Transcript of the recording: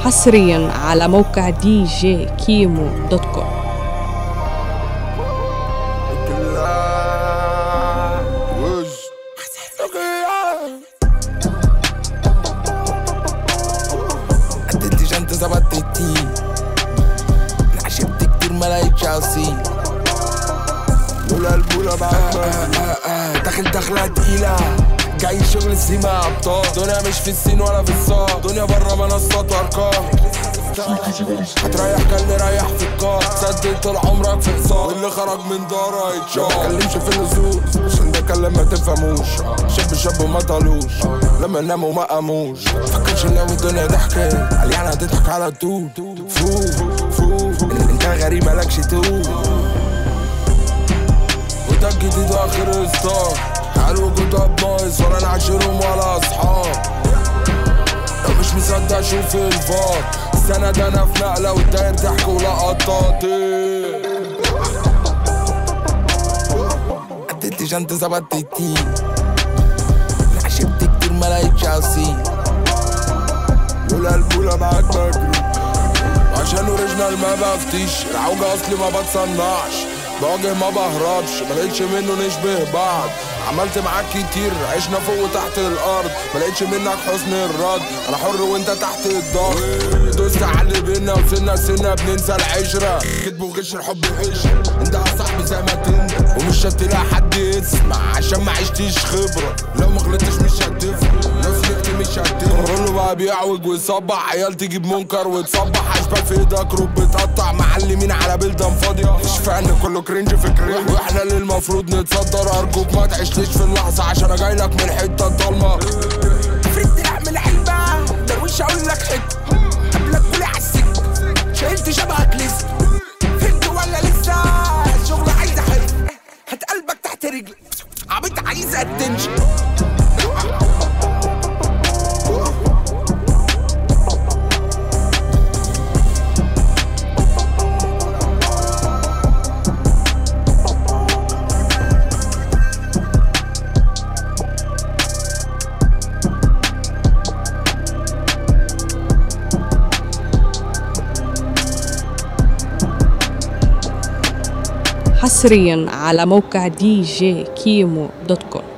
حصريا على موقع djkimo.com. ظبطتي عشبت كتير ملاقيتش عصير لولا البولة معاك داخل دخلة تقيلة جاي شغل السيما ابطال دنيا مش في السين ولا في الصاد دنيا برا منصات وارقام هتريح كان ريح في القاع سدد طول عمرك في حصان واللي خرج من دارة هيتشاف متكلمش في اللزوم عشان ده كلام ما تفهموش شاب وما طالوش لما ناموا ما قاموش فكرش ناوي الدنيا ضحكت علينا هتضحك على طول فوق انت غريب مالكش تقول وده الجديد واخر اصدار حلو جداد ناقص ولا نعشرهم ولا اصحاب لو مش مصدق شوف الفار السنة ده انا في نقلة والداير ضحك ولقطاتي عدلت شنطة ظبطتي عشبت كتير ملاقيتش عصير لولا البولة معاك بجري عشان اوريجنال ما بفتيش العوجة اصلي ما بتصنعش بواجه ما بهربش ملقتش منه نشبه بعض عملت معاك كتير عشنا فوق وتحت الارض ملقتش منك حسن الرد انا حر وانت تحت الضغط دوست على اللي بينا وسنة بننسى العشرة كدب وغش الحب قشرة انت يا صاحبي زي ما تندم ومش هتلاقي حد يسمع عشان ما عشتش خبرة لو ما غلطتش مش هتفرق لو سلكت مش هتفرق كله بقى بيعوج ويصبح عيال تجيب منكر وتصبح اشبال في ايدك روب بتقطع معلمين على بلدان فاضية مش فاهم كله كرنج في كرنج واحنا اللي المفروض نتصدر ارجوك ما تعيشليش في اللحظة عشان انا جايلك من حتة ضلمة فريد اعمل علبة درويش اقول لك حتة قبلك كولي عالسكة شايلت شبهك لسه فهمت ولا لسه الشغل عايزة حرف هات قلبك تحت رجلك عبيط عايزة اتنشن حصريا على موقع djkimo.com.